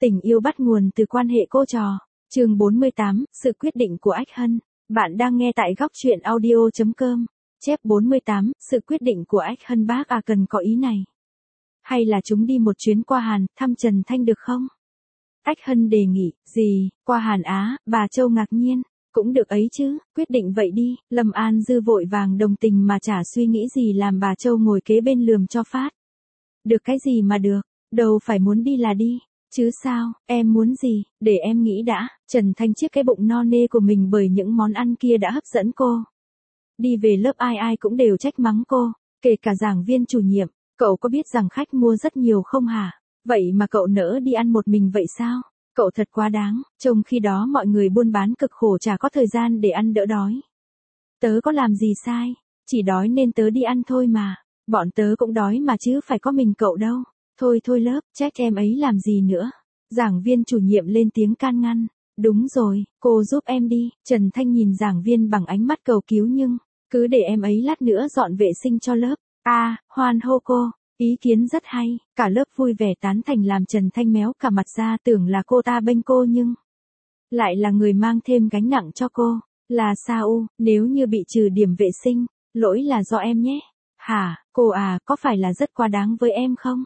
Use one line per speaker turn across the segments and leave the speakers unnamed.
Tình yêu bắt nguồn từ quan hệ cô trò. Chương 48, sự quyết định của Ách Hân. Bạn đang nghe tại góc truyện audio.com. Chép 48, sự quyết định của Ách Hân bác à cần có ý này. Hay là chúng đi một chuyến qua Hàn, thăm Trần Thanh được không? Ách Hân đề nghị, gì, qua Hàn Á, bà Châu ngạc nhiên. Cũng được ấy chứ, quyết định vậy đi. Lâm An Dư vội vàng đồng tình mà chả suy nghĩ gì làm bà Châu ngồi kế bên lườm cho phát. Được cái gì mà được, đâu phải muốn đi là đi. Chứ sao, em muốn gì, để em nghĩ đã. Trần Thanh chiếc cái bụng no nê của mình bởi những món ăn kia đã hấp dẫn cô. Đi về lớp ai ai cũng đều trách mắng cô, kể cả giảng viên chủ nhiệm. Cậu có biết rằng khách mua rất nhiều không hả? Vậy mà cậu nỡ đi ăn một mình vậy sao? Cậu thật quá đáng, trong khi đó mọi người buôn bán cực khổ chả có thời gian để ăn đỡ đói. Tớ có làm gì sai, chỉ đói nên tớ đi ăn thôi mà. Bọn tớ cũng đói mà chứ phải có mình cậu đâu. Thôi thôi lớp, trách em ấy làm gì nữa. Giảng viên chủ nhiệm lên tiếng can ngăn. Đúng rồi, cô giúp em đi. Trần Thanh nhìn giảng viên bằng ánh mắt cầu cứu nhưng, cứ để em ấy lát nữa dọn vệ sinh cho lớp. Hoan hô cô. Ý kiến rất hay, cả lớp vui vẻ tán thành làm Trần Thanh méo cả mặt ra tưởng là cô ta bênh cô nhưng lại là người mang thêm gánh nặng cho cô. Là sao nếu như bị trừ điểm vệ sinh, lỗi là do em nhé. Hả, cô à, có phải là rất quá đáng với em không?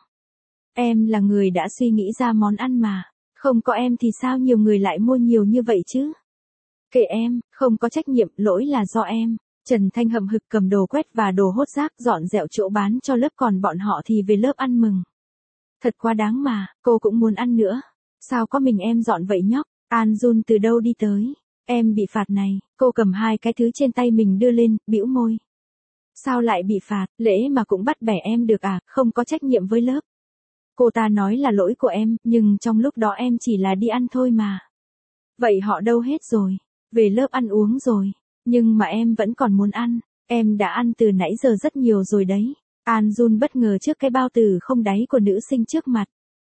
Em là người đã suy nghĩ ra món ăn mà, không có em thì sao nhiều người lại mua nhiều như vậy chứ? Kệ em, không có trách nhiệm, lỗi là do em. Trần Thanh hậm hực cầm đồ quét và đồ hốt rác dọn dẹo chỗ bán cho lớp còn bọn họ thì về lớp ăn mừng. Thật quá đáng mà, cô cũng muốn ăn nữa. Sao có mình em dọn vậy nhóc? An Jun từ đâu đi tới? Em bị phạt này, cô cầm hai cái thứ trên tay mình đưa lên, bĩu môi. Sao lại bị phạt, lễ mà cũng bắt bẻ em được à, không có trách nhiệm với lớp. Cô ta nói là lỗi của em, nhưng trong lúc đó em chỉ là đi ăn thôi mà. Vậy họ đâu hết rồi? Về lớp ăn uống rồi. Nhưng mà em vẫn còn muốn ăn. Em đã ăn từ nãy giờ rất nhiều rồi đấy. An Jun bất ngờ trước cái bao tử không đáy của nữ sinh trước mặt.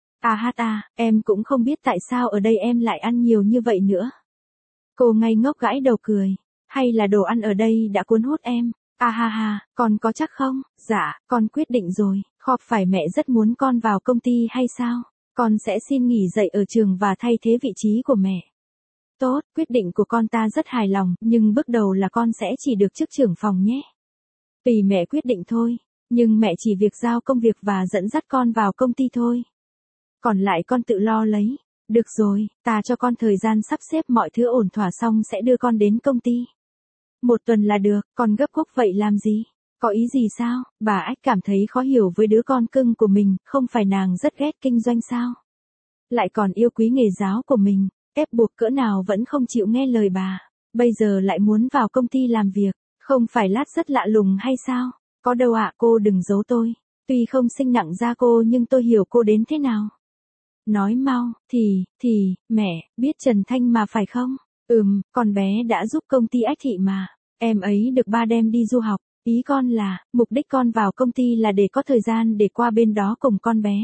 Em cũng không biết tại sao ở đây em lại ăn nhiều như vậy nữa. Cô ngây ngốc gãi đầu cười. Hay là đồ ăn ở đây đã cuốn hút em? Con có chắc không? Dạ, con quyết định rồi. Không phải mẹ rất muốn con vào công ty hay sao? Con sẽ xin nghỉ dạy ở trường và thay thế vị trí của mẹ. Tốt, quyết định của con ta rất hài lòng, nhưng bước đầu là con sẽ chỉ được chức trưởng phòng nhé. Tùy mẹ quyết định thôi, nhưng mẹ chỉ việc giao công việc và dẫn dắt con vào công ty thôi. Còn lại con tự lo lấy. Được rồi, ta cho con thời gian sắp xếp mọi thứ ổn thỏa xong sẽ đưa con đến công ty. 1 tuần là được, con gấp gúc vậy làm gì? Có ý gì sao? Bà Ách cảm thấy khó hiểu với đứa con cưng của mình, không phải nàng rất ghét kinh doanh sao? Lại còn yêu quý nghề giáo của mình, ép buộc cỡ nào vẫn không chịu nghe lời bà. Bây giờ lại muốn vào công ty làm việc, không phải lát rất lạ lùng hay sao? Có đâu ạ, cô đừng giấu tôi. Tuy không sinh nặng ra cô nhưng tôi hiểu cô đến thế nào. Nói mau, mẹ, biết Trần Thanh mà phải không? Con bé đã giúp công ty Ách Thị mà. Em ấy được ba đem đi du học. Ý con là, mục đích con vào công ty là để có thời gian để qua bên đó cùng con bé.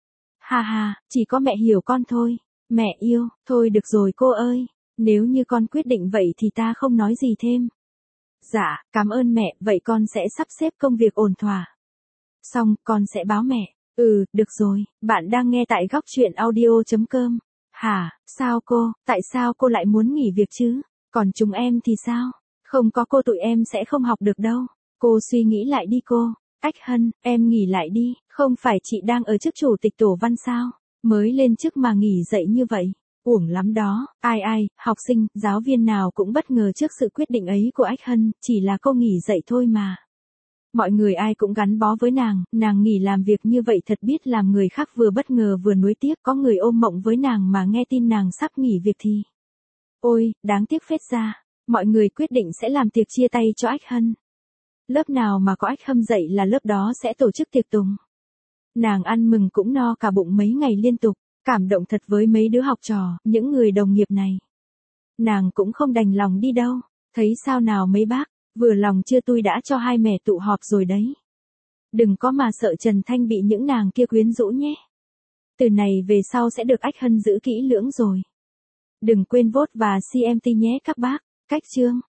Chỉ có mẹ hiểu con thôi. Mẹ yêu, thôi được rồi cô ơi. Nếu như con quyết định vậy thì ta không nói gì thêm. Dạ, cảm ơn mẹ, vậy con sẽ sắp xếp công việc ổn thỏa. Xong, con sẽ báo mẹ. Được rồi, bạn đang nghe tại góc truyện audio.com. Hả, sao cô, tại sao cô lại muốn nghỉ việc chứ? Còn chúng em thì sao? Không có cô tụi em sẽ không học được đâu. Cô suy nghĩ lại đi cô. Ách Hân, em nghỉ lại đi, không phải chị đang ở chức chủ tịch tổ văn sao? Mới lên chức mà nghỉ dậy như vậy. Uổng lắm đó, học sinh, giáo viên nào cũng bất ngờ trước sự quyết định ấy của Ách Hân, chỉ là cô nghỉ dậy thôi mà. Mọi người ai cũng gắn bó với nàng nghỉ làm việc như vậy thật biết làm người khác vừa bất ngờ vừa nuối tiếc, có người ôm mộng với nàng mà nghe tin nàng sắp nghỉ việc thì. Ôi, đáng tiếc phết ra, mọi người quyết định sẽ làm tiệc chia tay cho Ách Hân. Lớp nào mà có Ách Hân dạy là lớp đó sẽ tổ chức tiệc tùng. Nàng ăn mừng cũng no cả bụng mấy ngày liên tục, cảm động thật với mấy đứa học trò, những người đồng nghiệp này. Nàng cũng không đành lòng đi đâu, thấy sao nào mấy bác, vừa lòng chưa tôi đã cho hai mẹ tụ họp rồi đấy. Đừng có mà sợ Trần Thanh bị những nàng kia quyến rũ nhé. Từ này về sau sẽ được Ách Hân giữ kỹ lưỡng rồi. Đừng quên vote và CMT nhé các bác, cách chương.